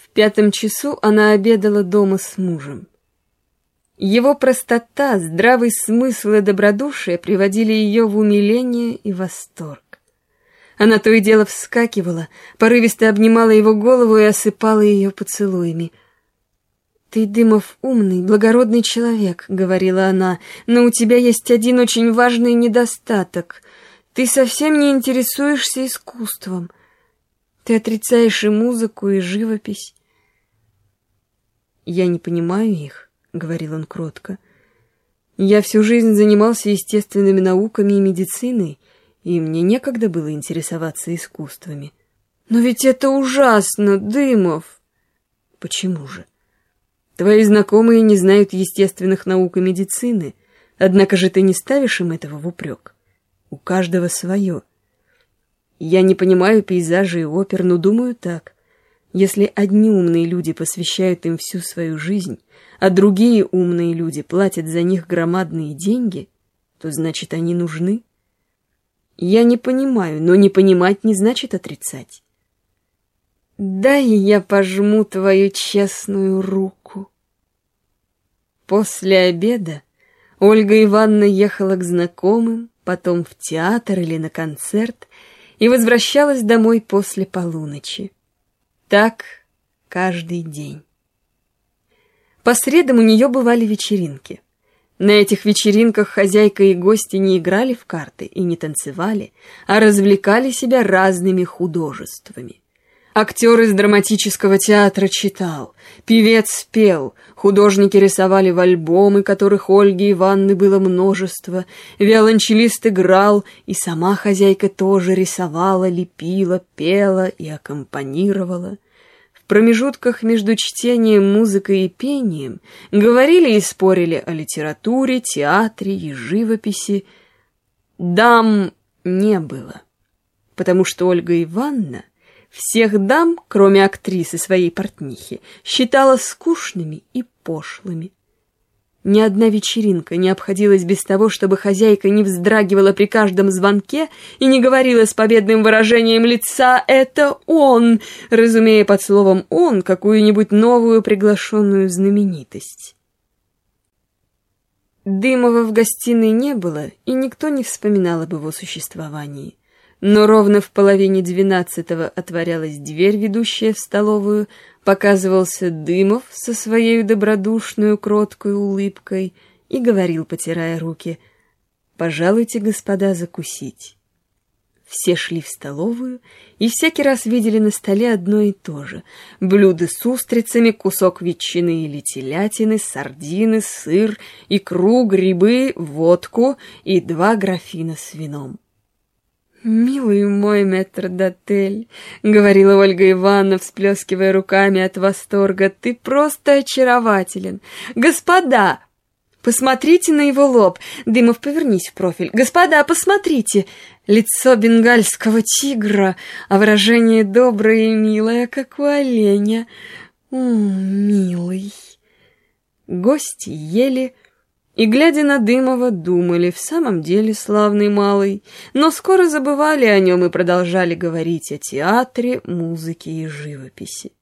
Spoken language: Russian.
В 5 часу она обедала дома с мужем. Его простота, здравый смысл и добродушие приводили ее в умиление и восторг. Она то и дело вскакивала, порывисто обнимала его голову и осыпала ее поцелуями. «Ты, Дымов, умный, благородный человек», — говорила она, — «но у тебя есть один очень важный недостаток. Ты совсем не интересуешься искусством. Ты отрицаешь и музыку, и живопись». «Я не понимаю их», — говорил он кротко. «Я всю жизнь занимался естественными науками и медициной, и мне некогда было интересоваться искусствами». «Но ведь это ужасно, Дымов!» «Почему же? Твои знакомые не знают естественных наук и медицины, однако же ты не ставишь им этого в упрек. У каждого свое. Я не понимаю пейзажей и опер, но думаю так. Если одни умные люди посвящают им всю свою жизнь, а другие умные люди платят за них громадные деньги, то значит, они нужны. Я не понимаю, но не понимать не значит отрицать. Дай я пожму твою честную руку. После обеда Ольга Ивановна ехала к знакомым, потом в театр или на концерт и возвращалась домой после полуночи. Так каждый день. По средам у нее бывали вечеринки. На этих вечеринках хозяйка и гости не играли в карты и не танцевали, а развлекали себя разными художествами. Актер из драматического театра читал, певец пел, художники рисовали в альбомы, которых Ольги Ивановны было множество, виолончелист играл, и сама хозяйка тоже рисовала, лепила, пела и аккомпанировала. В промежутках между чтением, музыкой и пением говорили и спорили о литературе, театре и живописи. Дам не было, потому что Ольга Ивановна всех дам, кроме актрисы своей портнихи, считала скучными и пошлыми. Ни одна вечеринка не обходилась без того, чтобы хозяйка не вздрагивала при каждом звонке и не говорила с победным выражением лица «это он», разумея под словом «он» какую-нибудь новую приглашенную знаменитость. Дымова в гостиной не было, и никто не вспоминал об его существовании. Но ровно в 11:30 отворялась дверь, ведущая в столовую, показывался Дымов со своей добродушной, кроткой улыбкой и говорил, потирая руки: «Пожалуйте, господа, закусить». Все шли в столовую и всякий раз видели на столе одно и то же: блюда с устрицами, кусок ветчины или телятины, сардины, сыр, икру, грибы, водку и 2 графина с вином. «Милый мой метрдотель», — говорила Ольга Ивановна, всплескивая руками от восторга, — «ты просто очарователен. Господа, посмотрите на его лоб. Дымов, повернись в профиль. Господа, посмотрите. Лицо бенгальского тигра, а выражение доброе и милое, как у оленя. О, милый». Гости ели и, глядя на Дымова, думали: в самом деле славный малый, но скоро забывали о нем и продолжали говорить о театре, музыке и живописи.